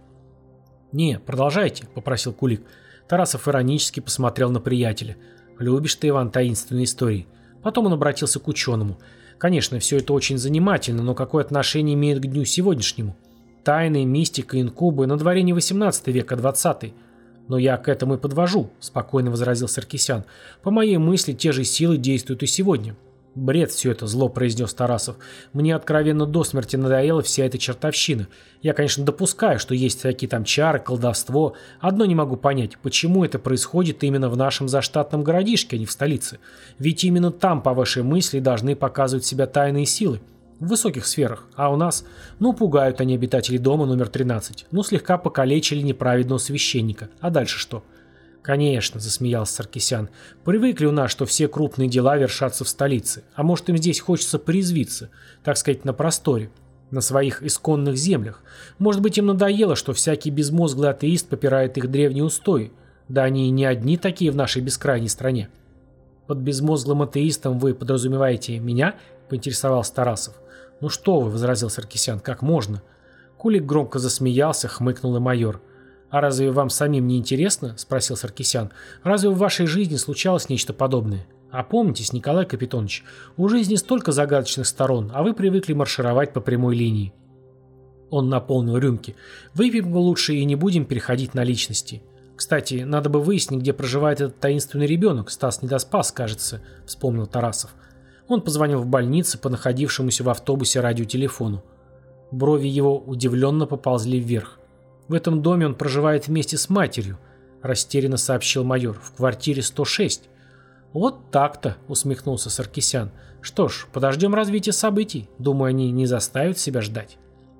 «Не, продолжайте», — попросил Кулик. Тарасов иронически посмотрел на приятеля. «Любишь ты, Иван, таинственные истории?» Потом он обратился к ученому. «Конечно, все это очень занимательно, но какое отношение имеет к дню сегодняшнему? Тайны, мистика, инкубы, на дворе не восемнадцатый век, а двадцатый. «Но я к этому и подвожу», — спокойно возразил Саркисян. «По моей мысли, те же силы действуют и сегодня». «Бред все это», — зло произнес Тарасов. «Мне откровенно до смерти надоела вся эта чертовщина. Я, конечно, допускаю, что есть всякие там чары, колдовство. Одно не могу понять, почему это происходит именно в нашем заштатном городишке, а не в столице. Ведь именно там, по вашей мысли, должны показывать себя тайные силы. В высоких сферах. А у нас? Ну, пугают они обитателей дома номер тринадцать. Ну, слегка покалечили неправедного священника. А дальше что?» «Конечно», — засмеялся Саркисян. «Привыкли у нас, что все крупные дела вершатся в столице. А может, им здесь хочется порезвиться, так сказать, на просторе, на своих исконных землях. Может быть, им надоело, что всякий безмозглый атеист попирает их древние устои. Да они и не одни такие в нашей бескрайней стране». «Под безмозглым атеистом вы подразумеваете меня?» — поинтересовался Тарасов. «Ну что вы», — возразил Саркисян, — «как можно?» Кулик громко засмеялся, хмыкнул и майор. «А разве вам самим не интересно?» – спросил Саркисян. «Разве в вашей жизни случалось нечто подобное? Опомнитесь, Николай Капитонович, у жизни столько загадочных сторон, а вы привыкли маршировать по прямой линии». Он наполнил рюмки. «Выпьем лучше и не будем переходить на личности. Кстати, надо бы выяснить, где проживает этот таинственный ребенок, Стас Недоспас, кажется», – вспомнил Тарасов. Он позвонил в больницу по находившемуся в автобусе радиотелефону. Брови его удивленно поползли вверх. «В этом доме он проживает вместе с матерью», – растерянно сообщил майор, – «в квартире сто шесть». «Вот так-то», – усмехнулся Саркисян. «Что ж, подождем развития событий. Думаю, они не заставят себя ждать».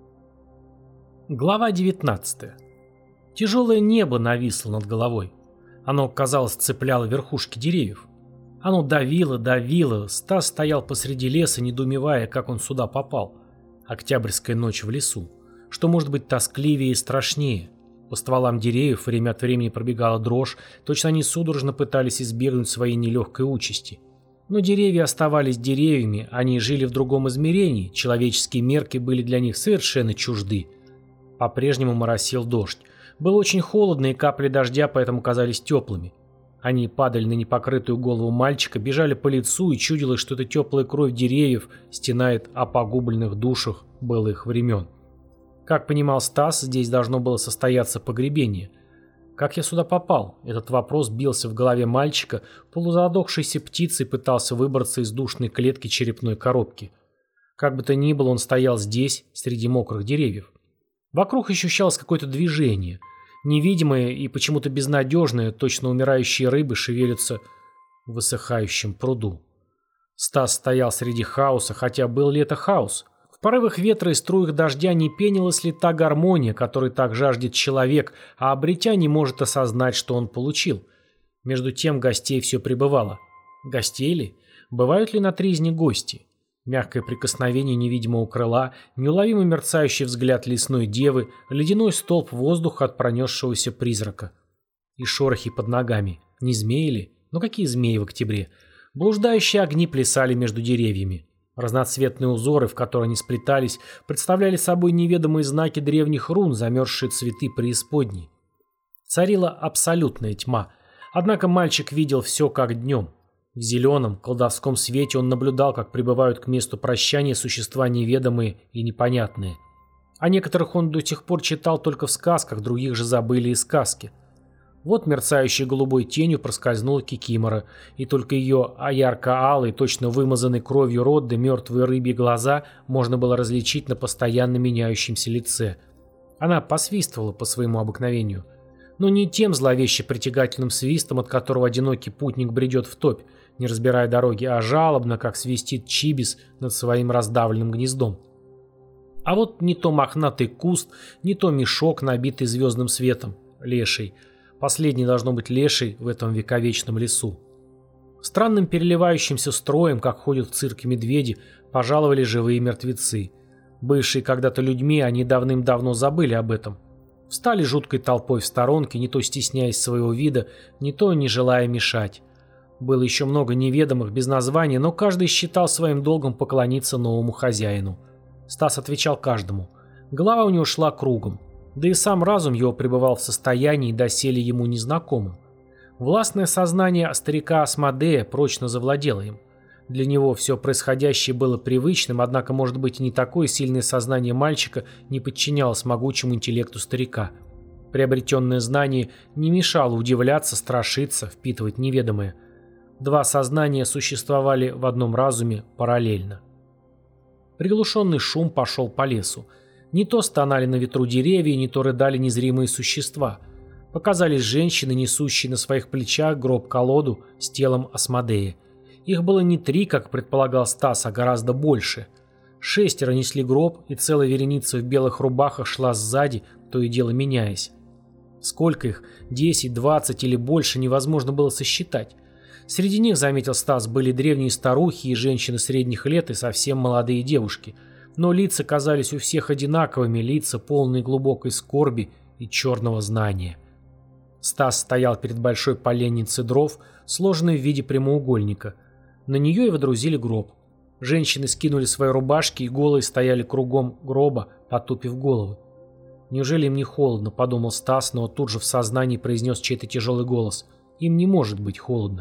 Глава девятнадцатая. Тяжелое небо нависло над головой. Оно, казалось, цепляло верхушки деревьев. Оно давило, давило. Стас стоял посреди леса, недоумевая, как он сюда попал. Октябрьская ночь в лесу. Что может быть тоскливее и страшнее? По стволам деревьев время от времени пробегала дрожь, точно они судорожно пытались избегнуть своей нелегкой участи. Но деревья оставались деревьями, они жили в другом измерении, человеческие мерки были для них совершенно чужды. По-прежнему моросил дождь. Было очень холодно, и капли дождя поэтому казались теплыми. Они падали на непокрытую голову мальчика, бежали по лицу, и чудилось, что эта теплая кровь деревьев стенает о погубленных душах былых времен. Как понимал Стас, здесь должно было состояться погребение. Как я сюда попал? Этот вопрос бился в голове мальчика, полузадохшейся птицей пытался выбраться из душной клетки черепной коробки. Как бы то ни было, он стоял здесь, среди мокрых деревьев. Вокруг ощущалось какое-то движение. Невидимое и почему-то безнадежное, точно умирающие рыбы шевелятся в высыхающем пруду. Стас стоял среди хаоса, хотя был ли это хаос? В порывах ветра и струях дождя не пенилась ли та гармония, которой так жаждет человек, а обретя не может осознать, что он получил. Между тем гостей все прибывало. Гостей ли? Бывают ли на тризне гости? Мягкое прикосновение невидимого крыла, неуловимо мерцающий взгляд лесной девы, ледяной столб воздуха от пронесшегося призрака. И шорохи под ногами. Не змеи ли? Ну какие змеи в октябре? Блуждающие огни плясали между деревьями. Разноцветные узоры, в которые они сплетались, представляли собой неведомые знаки древних рун, замерзшие цветы преисподней. Царила абсолютная тьма. Однако мальчик видел все как днем. В зеленом, колдовском свете он наблюдал, как прибывают к месту прощания существа неведомые и непонятные. О некоторых он до сих пор читал только в сказках, других же забыли и сказки. Вот мерцающей голубой тенью проскользнула кикимора, и только ее ярко-алый, точно вымазанный кровью рот да мертвые рыбьи глаза можно было различить на постоянно меняющемся лице. Она посвистывала по своему обыкновению. Но не тем зловеще притягательным свистом, от которого одинокий путник бредет в топь, не разбирая дороги, а жалобно, как свистит чибис над своим раздавленным гнездом. А вот не то мохнатый куст, не то мешок, набитый звездным светом, леший. Последний должно быть леший в этом вековечном лесу. Странным переливающимся строем, как ходят в цирке медведи, пожаловали живые мертвецы. Бывшие когда-то людьми, они давным-давно забыли об этом. Встали жуткой толпой в сторонке, не то стесняясь своего вида, не то не желая мешать. Было еще много неведомых, без названия, но каждый считал своим долгом поклониться новому хозяину. Стас отвечал каждому. Голова у него шла кругом. Да и сам разум его пребывал в состоянии, доселе ему незнакомым. Властное сознание старика Асмодея прочно завладело им. Для него все происходящее было привычным, однако, может быть, и не такое сильное сознание мальчика не подчинялось могучему интеллекту старика. Приобретенное знание не мешало удивляться, страшиться, впитывать неведомое. Два сознания существовали в одном разуме параллельно. Приглушенный шум пошел по лесу. Не то стонали на ветру деревья, не то рыдали незримые существа. Показались женщины, несущие на своих плечах гроб-колоду с телом Асмодея. Их было не три, как предполагал Стас, а гораздо больше. Шестеро несли гроб, и целая вереница в белых рубахах шла сзади, то и дело меняясь. Сколько их, десять, двадцать или больше, невозможно было сосчитать. Среди них, заметил Стас, были древние старухи и женщины средних лет и совсем молодые девушки. Но лица казались у всех одинаковыми, лица полные глубокой скорби и черного знания. Стас стоял перед большой поленницей дров, сложенной в виде прямоугольника. На нее и водрузили гроб. Женщины скинули свои рубашки и голые стояли кругом гроба, потупив головы. «Неужели им не холодно?» – подумал Стас, но тут же в сознании произнес чей-то тяжелый голос. «Им не может быть холодно».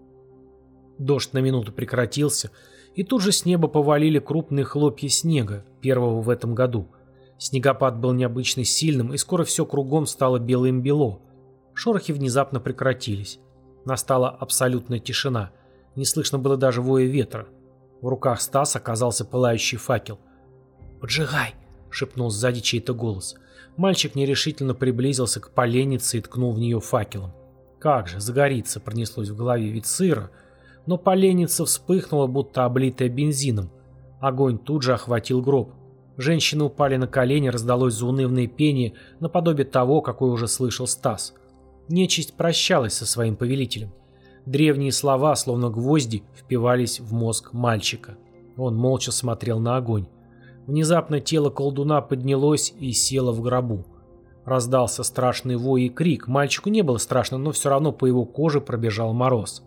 Дождь на минуту прекратился, и тут же с неба повалили крупные хлопья снега, первого в этом году. Снегопад был необычно сильным, и скоро все кругом стало белым-бело. Шорохи внезапно прекратились. Настала абсолютная тишина. Не слышно было даже воя ветра. В руках Стаса оказался пылающий факел. «Поджигай!» — шепнул сзади чей-то голос. Мальчик нерешительно приблизился к поленнице и ткнул в нее факелом. «Как же, загорится!» — пронеслось в голове, ведь сыро. Но поленница вспыхнула, будто облитая бензином. Огонь тут же охватил гроб. Женщины упали на колени, раздалось заунывное пение, наподобие того, какое уже слышал Стас. Нечисть прощалась со своим повелителем. Древние слова, словно гвозди, впивались в мозг мальчика. Он молча смотрел на огонь. Внезапно тело колдуна поднялось и село в гробу. Раздался страшный вой и крик. Мальчику не было страшно, но все равно по его коже пробежал мороз.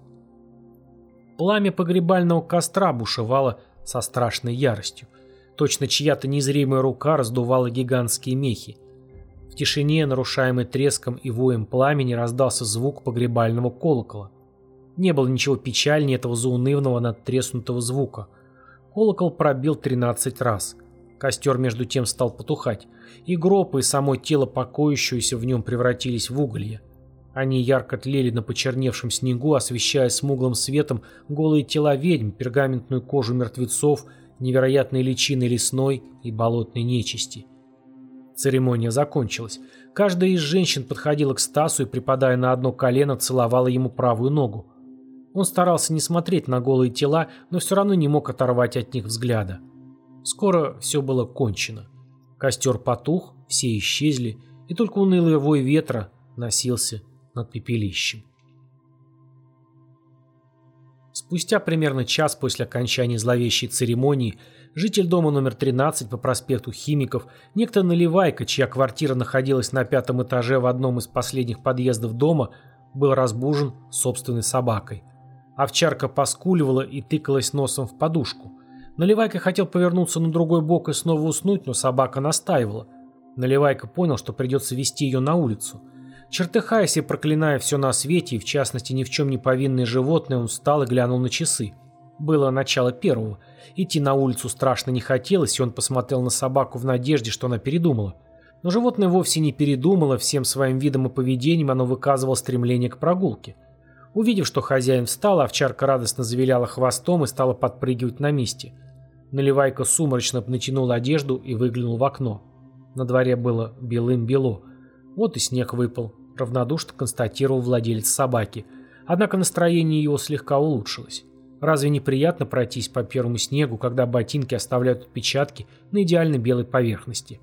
Пламя погребального костра бушевало со страшной яростью. Точно чья-то незримая рука раздувала гигантские мехи. В тишине, нарушаемой треском и воем пламени, раздался звук погребального колокола. Не было ничего печальнее этого заунывного надтреснутого звука. Колокол пробил тринадцать раз. Костер между тем стал потухать, и гроб и само тело покоящееся в нем превратились в уголья. Они ярко тлели на почерневшем снегу, освещая смуглым светом голые тела ведьм, пергаментную кожу мертвецов, невероятные личины лесной и болотной нечисти. Церемония закончилась. Каждая из женщин подходила к Стасу и, припадая на одно колено, целовала ему правую ногу. Он старался не смотреть на голые тела, но все равно не мог оторвать от них взгляда. Скоро все было кончено. Костер потух, все исчезли, и только унылый вой ветра носился над пепелищем. Спустя примерно час после окончания зловещей церемонии житель дома номер тринадцать по проспекту Химиков, некто Наливайко, чья квартира находилась на пятом этаже в одном из последних подъездов дома, был разбужен собственной собакой. Овчарка поскуливала и тыкалась носом в подушку. Наливайко хотел повернуться на другой бок и снова уснуть, но собака настаивала. Наливайко понял, что придется вести ее на улицу. Чертыхаясь и проклиная все на свете, и в частности ни в чем не повинные животные, он встал и глянул на часы. Было начало первого. Идти на улицу страшно не хотелось, и он посмотрел на собаку в надежде, что она передумала. Но животное вовсе не передумало, всем своим видом и поведением оно выказывало стремление к прогулке. Увидев, что хозяин встал, овчарка радостно завиляла хвостом и стала подпрыгивать на месте. Наливайка сумрачно натянул одежду и выглянул в окно. На дворе было белым-бело. Вот и снег выпал, равнодушно констатировал владелец собаки. Однако настроение его слегка улучшилось. Разве неприятно пройтись по первому снегу, когда ботинки оставляют отпечатки на идеально белой поверхности?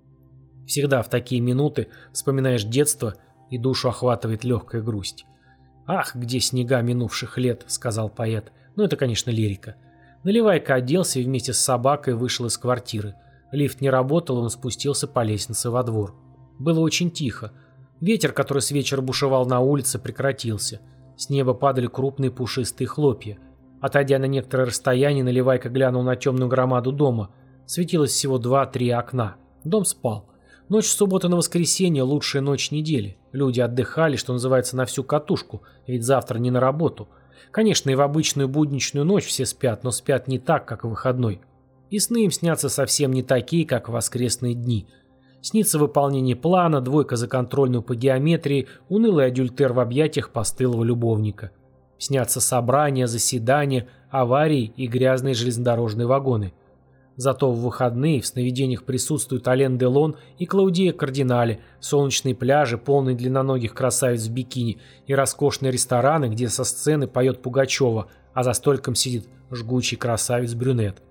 Всегда в такие минуты вспоминаешь детство, и душу охватывает легкая грусть. «Ах, где снега минувших лет», — сказал поэт. Ну, это, конечно, лирика. Наливайка оделся и вместе с собакой вышел из квартиры. Лифт не работал, он спустился по лестнице во двор. Было очень тихо. Ветер, который с вечера бушевал на улице, прекратился. С неба падали крупные пушистые хлопья. Отойдя на некоторое расстояние, Наливайка глянул на темную громаду дома. Светилось всего два-три окна. Дом спал. Ночь с субботы на воскресенье – лучшая ночь недели. Люди отдыхали, что называется, на всю катушку, ведь завтра не на работу. Конечно, и в обычную будничную ночь все спят, но спят не так, как в выходной. И сны им снятся совсем не такие, как в воскресные дни. Снится выполнение плана, двойка за контрольную по геометрии, унылый адюльтер в объятиях постылого любовника. Снятся собрания, заседания, аварии и грязные железнодорожные вагоны. Зато в выходные в сновидениях присутствуют Ален Делон и Клаудия Кардинале, солнечные пляжи, полные длинноногих красавиц в бикини, и роскошные рестораны, где со сцены поет Пугачева, а за столиком сидит жгучий красавец-брюнет.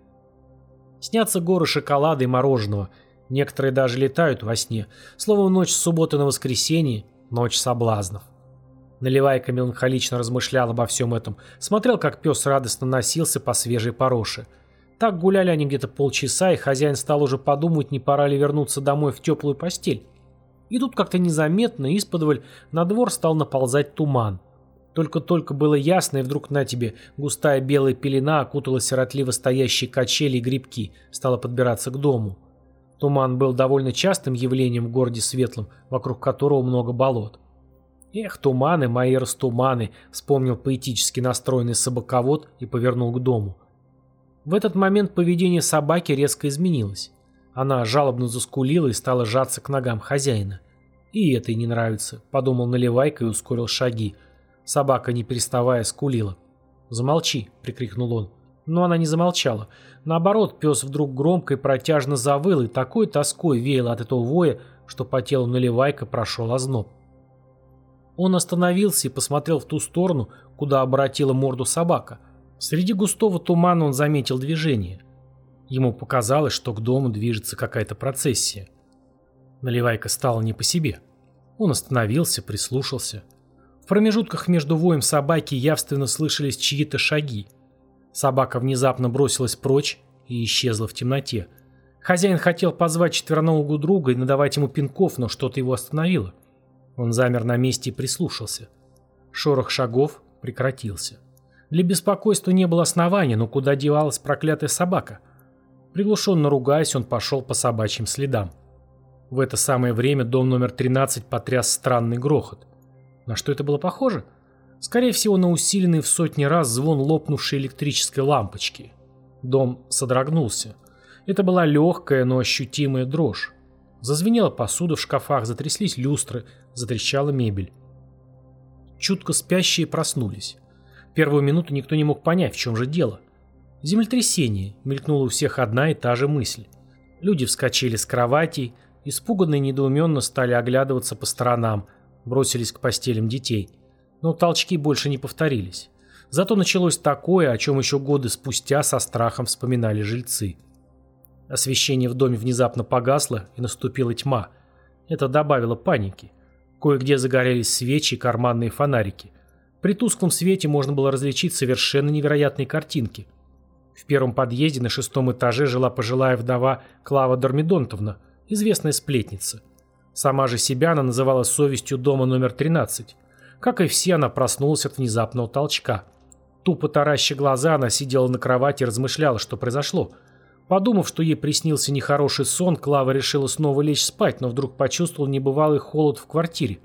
Снятся горы шоколада и мороженого, некоторые даже летают во сне. Словом, ночь с субботы на воскресенье – ночь соблазнов. Наливайка меланхолично размышлял обо всем этом, смотрел, как пес радостно носился по свежей пороше. Так гуляли они где-то полчаса, и хозяин стал уже подумать, не пора ли вернуться домой в теплую постель. И тут как-то незаметно, исподволь, на двор стал наползать туман. Только-только было ясно, и вдруг на тебе густая белая пелена окутала сиротливо стоящие качели и грибки, стала подбираться к дому. Туман был довольно частым явлением в городе Светлом, вокруг которого много болот. «Эх, туманы, мои растуманы», — вспомнил поэтически настроенный собаковод и повернул к дому. В этот момент поведение собаки резко изменилось. Она жалобно заскулила и стала жаться к ногам хозяина. «И это ей не нравится», — подумал Наливайка и ускорил шаги. Собака, не переставая, скулила. «Замолчи», — прикрикнул он. Но она не замолчала. Наоборот, пес вдруг громко и протяжно завыл, и такой тоской веяло от этого воя, что по телу Наливайка прошел озноб. Он остановился и посмотрел в ту сторону, куда обратила морду собака. Среди густого тумана он заметил движение. Ему показалось, что к дому движется какая-то процессия. Наливайка стала не по себе. Он остановился, прислушался. В промежутках между воем собаки явственно слышались чьи-то шаги. Собака внезапно бросилась прочь и исчезла в темноте. Хозяин хотел позвать четвероногого друга и надавать ему пинков, но что-то его остановило. Он замер на месте и прислушался. Шорох шагов прекратился. Для беспокойства не было основания, но куда девалась проклятая собака? Приглушенно ругаясь, он пошел по собачьим следам. В это самое время дом номер тринадцать потряс странный грохот. На что это было похоже? Скорее всего, на усиленный в сотни раз звон лопнувшей электрической лампочки. Дом содрогнулся. Это была легкая, но ощутимая дрожь. Зазвенела посуда в шкафах, затряслись люстры, затрещала мебель. Чутко спящие проснулись. Первую минуту никто не мог понять, в чем же дело. Землетрясение, мелькнула у всех одна и та же мысль. Люди вскочили с кроватей, испуганно и недоуменно стали оглядываться по сторонам, бросились к постелям детей. Но толчки больше не повторились. Зато началось такое, о чем еще годы спустя со страхом вспоминали жильцы. Освещение в доме внезапно погасло, и наступила тьма. Это добавило паники. Кое-где загорелись свечи и карманные фонарики. При тусклом свете можно было различить совершенно невероятные картинки. В первом подъезде на шестом этаже жила пожилая вдова Клава Дормидонтовна, известная сплетница. Сама же себя она называла совестью дома номер тринадцать. Как и все, она проснулась от внезапного толчка. Тупо тараща глаза, она сидела на кровати и размышляла, что произошло. Подумав, что ей приснился нехороший сон, Клава решила снова лечь спать, но вдруг почувствовала небывалый холод в квартире.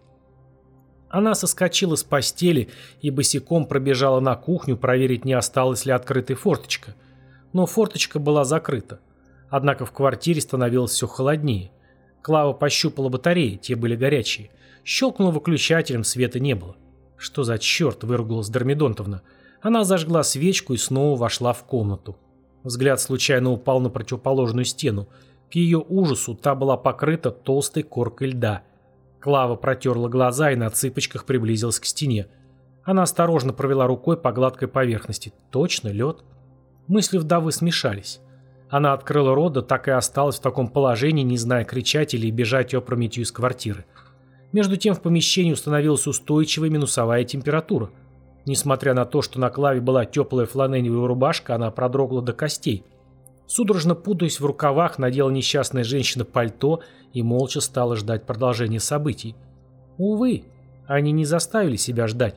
Она соскочила с постели и босиком пробежала на кухню проверить, не осталась ли открытой форточка. Но форточка была закрыта. Однако в квартире становилось все холоднее. Клава пощупала батареи, те были горячие. Щелкнула выключателем, света не было. «Что за черт?» – выругалась Дормидонтовна. Она зажгла свечку и снова вошла в комнату. Взгляд случайно упал на противоположную стену. К ее ужасу та была покрыта толстой коркой льда. Клава протерла глаза и на цыпочках приблизилась к стене. Она осторожно провела рукой по гладкой поверхности. Точно лед? Мысли вдовы смешались. Она открыла рот, да так и осталась в таком положении, не зная, кричать или бежать опрометью из квартиры. Между тем в помещении установилась устойчивая минусовая температура. Несмотря на то, что на Клаве была теплая фланелевая рубашка, она продрогла до костей. Судорожно путаясь в рукавах, надела несчастная женщина пальто и молча стала ждать продолжения событий. Увы, они не заставили себя ждать.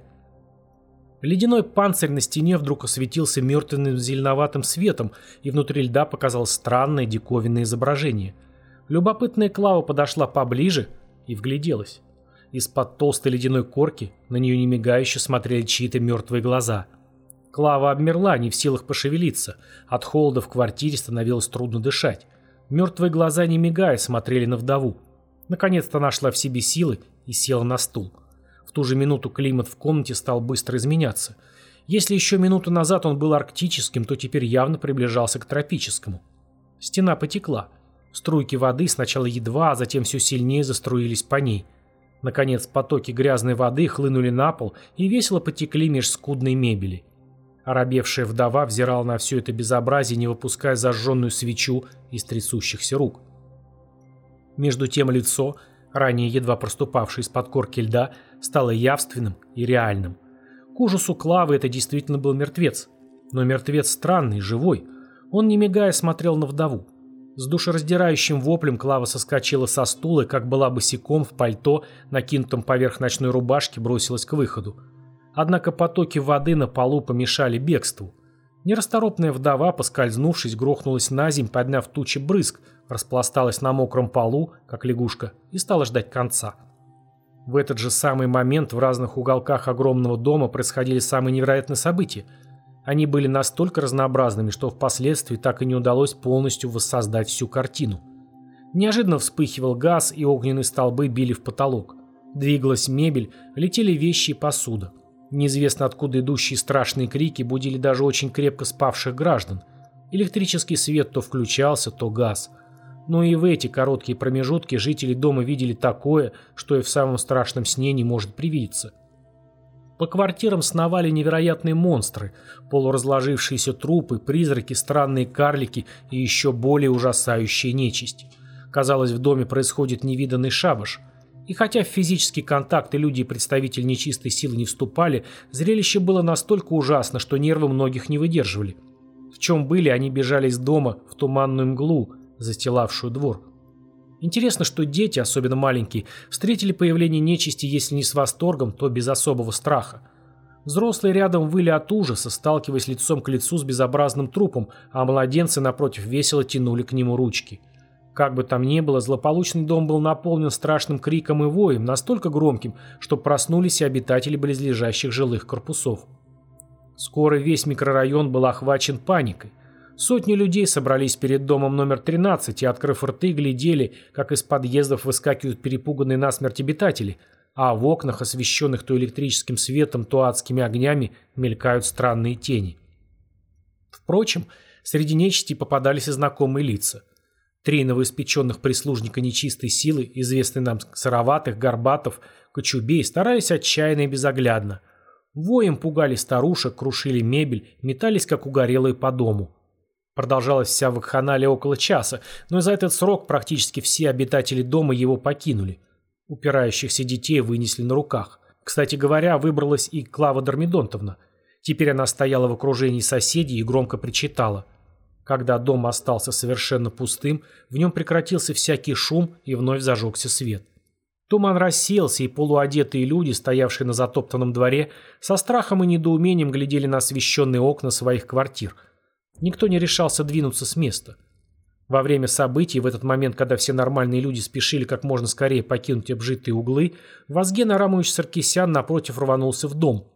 Ледяной панцирь на стене вдруг осветился мертвенным зеленоватым светом, и внутри льда показалось странное диковинное изображение. Любопытная Клава подошла поближе и вгляделась. Из-под толстой ледяной корки на нее немигающе смотрели чьи-то мертвые глаза. Клава обмерла, не в силах пошевелиться. От холода в квартире становилось трудно дышать. Мертвые глаза, не мигая, смотрели на вдову. Наконец-то нашла в себе силы и села на стул. В ту же минуту климат в комнате стал быстро изменяться. Если еще минуту назад он был арктическим, то теперь явно приближался к тропическому. Стена потекла. Струйки воды сначала едва, а затем все сильнее заструились по ней. Наконец потоки грязной воды хлынули на пол и весело потекли меж скудной мебели. Оробевшая вдова взирала на все это безобразие, не выпуская зажженную свечу из трясущихся рук. Между тем лицо, ранее едва проступавшее из-под корки льда, стало явственным и реальным. К ужасу Клавы это действительно был мертвец. Но мертвец странный, живой. Он, не мигая, смотрел на вдову. С душераздирающим воплем Клава соскочила со стула и, как была босиком в пальто, накинутом поверх ночной рубашки, бросилась к выходу. Однако потоки воды на полу помешали бегству. Нерасторопная вдова, поскользнувшись, грохнулась на земь, подняв тучи брызг, распласталась на мокром полу, как лягушка, и стала ждать конца. В этот же самый момент в разных уголках огромного дома происходили самые невероятные события. Они были настолько разнообразными, что впоследствии так и не удалось полностью воссоздать всю картину. Неожиданно вспыхивал газ, и огненные столбы били в потолок. Двигалась мебель, летели вещи и посуда. Неизвестно откуда идущие страшные крики будили даже очень крепко спавших граждан. Электрический свет то включался, то гас. Но и в эти короткие промежутки жители дома видели такое, что и в самом страшном сне не может привидеться. По квартирам сновали невероятные монстры, полуразложившиеся трупы, призраки, странные карлики и еще более ужасающая нечисть. Казалось, в доме происходит невиданный шабаш. И хотя в физический контакт и люди и представители нечистой силы не вступали, зрелище было настолько ужасно, что нервы многих не выдерживали. В чем были, они бежали из дома в туманную мглу, застилавшую двор. Интересно, что дети, особенно маленькие, встретили появление нечисти, если не с восторгом, то без особого страха. Взрослые рядом выли от ужаса, сталкиваясь лицом к лицу с безобразным трупом, а младенцы, напротив, весело тянули к нему ручки. Как бы там ни было, злополучный дом был наполнен страшным криком и воем, настолько громким, что проснулись и обитатели близлежащих жилых корпусов. Скоро весь микрорайон был охвачен паникой. Сотни людей собрались перед домом номер тринадцать и, открыв рты, глядели, как из подъездов выскакивают перепуганные насмерть обитатели, а в окнах, освещенных то электрическим светом, то адскими огнями, мелькают странные тени. Впрочем, среди нечисти попадались и знакомые лица. Три новоиспеченных прислужника нечистой силы, известные нам Сыроватых, Горбатов, Кочубей, старались отчаянно и безоглядно. Воем пугали старушек, крушили мебель, метались, как угорелые по дому. Продолжалась вся вакханалия около часа, но за этот срок практически все обитатели дома его покинули. Упирающихся детей вынесли на руках. Кстати говоря, выбралась и Клава Дормидонтовна. Теперь она стояла в окружении соседей и громко причитала. Когда дом остался совершенно пустым, в нем прекратился всякий шум и вновь зажегся свет. Туман рассеялся, и полуодетые люди, стоявшие на затоптанном дворе, со страхом и недоумением глядели на освещенные окна своих квартир. Никто не решался двинуться с места. Во время событий, в этот момент, когда все нормальные люди спешили как можно скорее покинуть обжитые углы, Вазген Арамович Саркисян напротив рванулся в дом.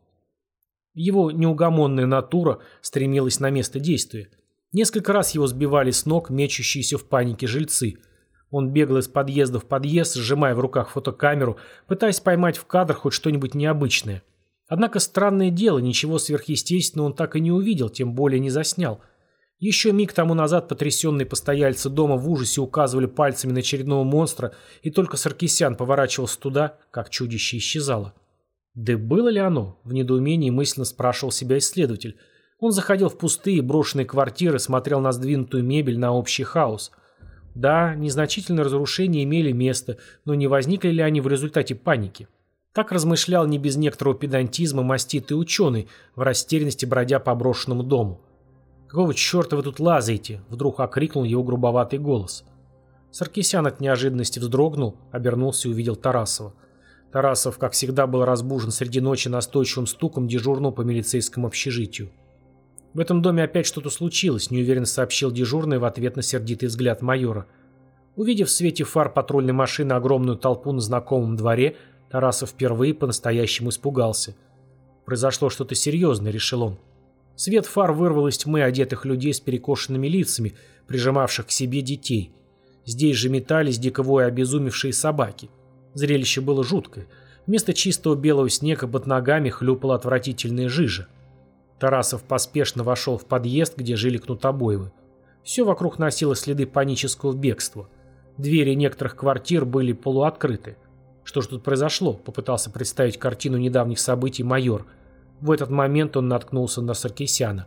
Его неугомонная натура стремилась на место действия. Несколько раз его сбивали с ног мечущиеся в панике жильцы. Он бегал из подъезда в подъезд, сжимая в руках фотокамеру, пытаясь поймать в кадр хоть что-нибудь необычное. Однако странное дело, ничего сверхъестественного он так и не увидел, тем более не заснял. Еще миг тому назад потрясенные постояльцы дома в ужасе указывали пальцами на очередного монстра, и только Саркисян поворачивался туда, как чудище исчезало. Да было ли оно? В недоумении мысленно спрашивал себя исследователь. Он заходил в пустые брошенные квартиры, смотрел на сдвинутую мебель, на общий хаос. Да, незначительные разрушения имели место, но не возникли ли они в результате паники? Так размышлял не без некоторого педантизма маститый ученый, в растерянности бродя по брошенному дому. «Какого черта вы тут лазаете?» – вдруг окрикнул его грубоватый голос. Саркисян от неожиданности вздрогнул, обернулся и увидел Тарасова. Тарасов, как всегда, был разбужен среди ночи настойчивым стуком дежурного по милицейскому общежитию. «В этом доме опять что-то случилось», – неуверенно сообщил дежурный в ответ на сердитый взгляд майора. Увидев в свете фар патрульной машины огромную толпу на знакомом дворе, Тарасов впервые по-настоящему испугался. «Произошло что-то серьезное», – решил он. Свет фар вырвал из тьмы одетых людей с перекошенными лицами, прижимавших к себе детей. Здесь же метались дико воя обезумевшие собаки. Зрелище было жуткое. Вместо чистого белого снега под ногами хлюпала отвратительная жижа. Тарасов поспешно вошел в подъезд, где жили Кнутобоевы. Все вокруг носило следы панического бегства. Двери некоторых квартир были полуоткрыты. Что же тут произошло? Попытался представить картину недавних событий майор. В этот момент он наткнулся на Саркисяна.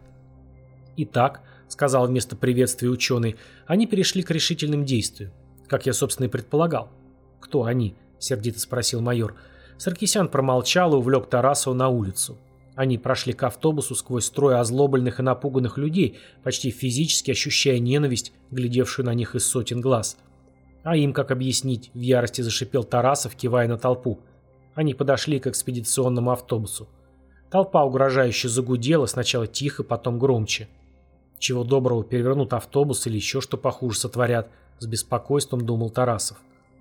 «Итак», — сказал вместо приветствия ученый, — «они перешли к решительным действиям. Как я, собственно, и предполагал». «Кто они?» — сердито спросил майор. Саркисян промолчал и увлек Тарасова на улицу. Они прошли к автобусу сквозь строй озлобленных и напуганных людей, почти физически ощущая ненависть, глядевшую на них из сотен глаз. «А им как объяснить?» — в ярости зашипел Тарасов, кивая на толпу. Они подошли к экспедиционному автобусу. Толпа угрожающе загудела, сначала тихо, потом громче. Чего доброго перевернут автобус или еще что похуже сотворят, с беспокойством думал Тарасов.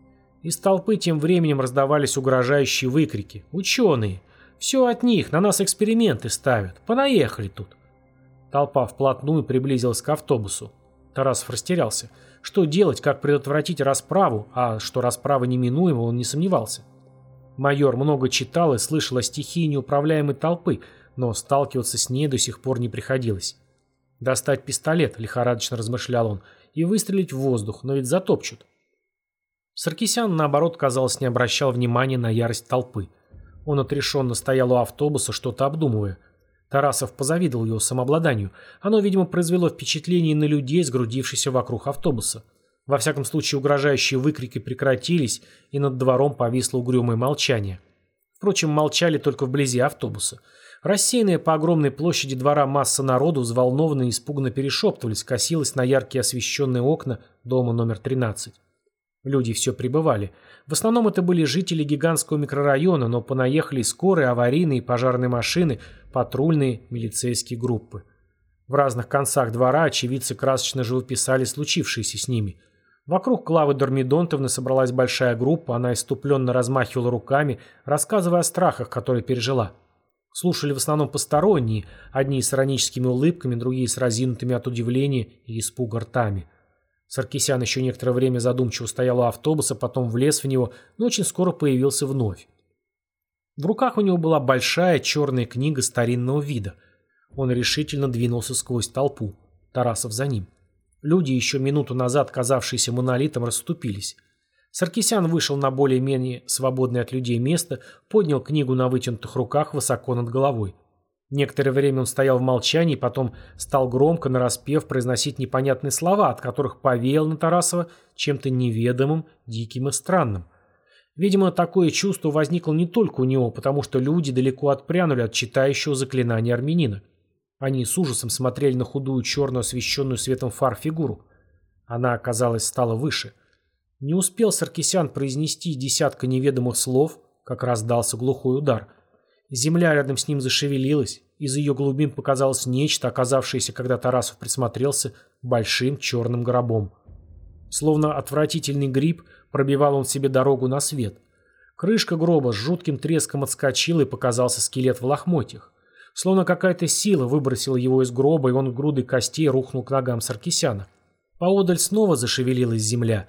Из толпы тем временем раздавались угрожающие выкрики. «Ученые! Все от них, на нас эксперименты ставят. Понаехали тут!» Толпа вплотную приблизилась к автобусу. Тарасов растерялся. Что делать, как предотвратить расправу, а что расправа неминуема, он не сомневался. Майор много читал и слышал о стихии неуправляемой толпы, но сталкиваться с ней до сих пор не приходилось. «Достать пистолет», — лихорадочно размышлял он, — «и выстрелить в воздух, но ведь затопчут». Саркисян, наоборот, казалось, не обращал внимания на ярость толпы. Он отрешенно стоял у автобуса, что-то обдумывая. Тарасов позавидовал его самообладанию. Оно, видимо, произвело впечатление на людей, сгрудившихся вокруг автобуса. Во всяком случае, угрожающие выкрики прекратились, и над двором повисло угрюмое молчание. Впрочем, молчали только вблизи автобуса. Рассеянная по огромной площади двора масса народу взволнованно и испуганно перешептывались, косилась на яркие освещенные окна дома номер тринадцать. Люди все прибывали. В основном это были жители гигантского микрорайона, но понаехали скорые, аварийные и пожарные машины, патрульные, милицейские группы. В разных концах двора очевидцы красочно живописали случившееся с ними. Вокруг Клавы Дормидонтовны собралась большая группа, она иступленно размахивала руками, рассказывая о страхах, которые пережила. Слушали в основном посторонние, одни с ироническими улыбками, другие с разинутыми от удивления и испуга ртами. Саркисян еще некоторое время задумчиво стоял у автобуса, потом влез в него, но очень скоро появился вновь. В руках у него была большая черная книга старинного вида. Он решительно двинулся сквозь толпу. Тарасов за ним. Люди, еще минуту назад казавшиеся монолитом, расступились. Саркисян вышел на более-менее свободное от людей место, поднял книгу на вытянутых руках высоко над головой. Некоторое время он стоял в молчании, потом стал громко, нараспев, произносить непонятные слова, от которых повеял на Тарасова чем-то неведомым, диким и странным. Видимо, такое чувство возникло не только у него, потому что люди далеко отпрянули от читающего заклинания армянина. Они с ужасом смотрели на худую черную, освещенную светом фар фигуру. Она, казалось, стала выше. Не успел Саркисян произнести десятка неведомых слов, как раздался глухой удар. Земля рядом с ним зашевелилась, из ее глубин показалось нечто, оказавшееся, когда Тарасов присмотрелся, большим черным гробом. Словно отвратительный гриб, пробивал он себе дорогу на свет. Крышка гроба с жутким треском отскочила, и показался скелет в лохмотьях. Словно какая-то сила выбросила его из гроба, и он грудой костей рухнул к ногам Саркисяна. Поодаль снова зашевелилась земля.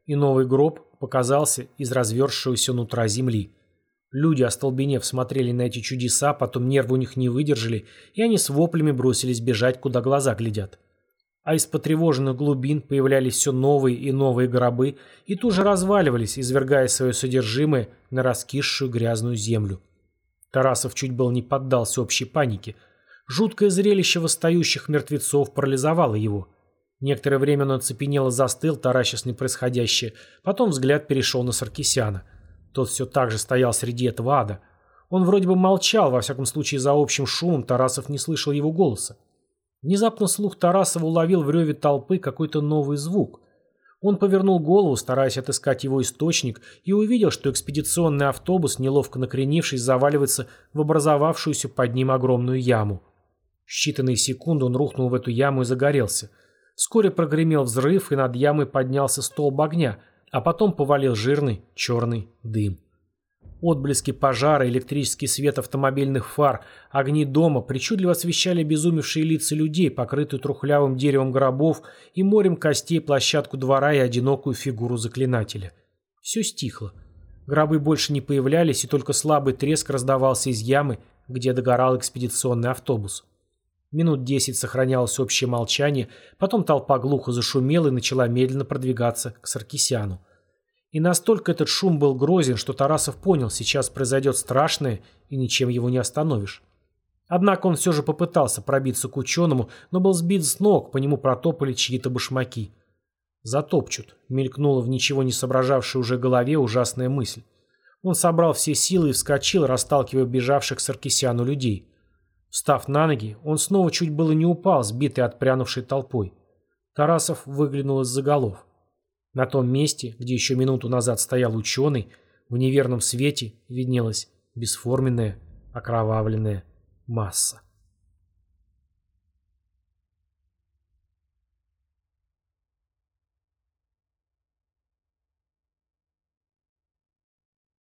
и новый гроб показался из разверзшегося нутра земли. Люди, остолбенев, смотрели на эти чудеса, потом нервы у них не выдержали, и они с воплями бросились бежать, куда глаза глядят. А из потревоженных глубин появлялись все новые и новые гробы и тут же разваливались, извергая свое содержимое на раскисшую грязную землю. Тарасов чуть было не поддался общей панике. Жуткое зрелище восстающих мертвецов парализовало его. Некоторое время он оцепенело застыл, таращась на происходящее, потом взгляд перешел на Саркисяна. Тот все так же стоял среди этого ада. Он вроде бы молчал, во всяком случае за общим шумом Тарасов не слышал его голоса. Внезапно слух Тарасова уловил в реве толпы какой-то новый звук. Он повернул голову, стараясь отыскать его источник, и увидел, что экспедиционный автобус, неловко накренившись, заваливается в образовавшуюся под ним огромную яму. В считанные секунды он рухнул в эту яму и загорелся. Вскоре прогремел взрыв, и над ямой поднялся столб огня, а потом повалил жирный черный дым. Отблески пожара, электрический свет автомобильных фар, огни дома причудливо освещали обезумевшие лица людей, покрытую трухлявым деревом гробов и морем костей площадку двора и одинокую фигуру заклинателя. Все стихло. Гробы больше не появлялись, и только слабый треск раздавался из ямы, где догорал экспедиционный автобус. Минут десять сохранялось общее молчание, потом толпа глухо зашумела и начала медленно продвигаться к Саркисяну. И настолько этот шум был грозен, что Тарасов понял, сейчас произойдет страшное, и ничем его не остановишь. Однако он все же попытался пробиться к ученому, но был сбит с ног, по нему протопали чьи-то башмаки. «Затопчут», — мелькнула в ничего не соображавшей уже голове ужасная мысль. Он собрал все силы и вскочил, расталкивая бежавших к Саркисяну людей. Встав на ноги, он снова чуть было не упал, сбитый отпрянувшей толпой. Тарасов выглянул из-за голов. На том месте, где еще минуту назад стоял ученый, в неверном свете виднелась бесформенная, окровавленная масса.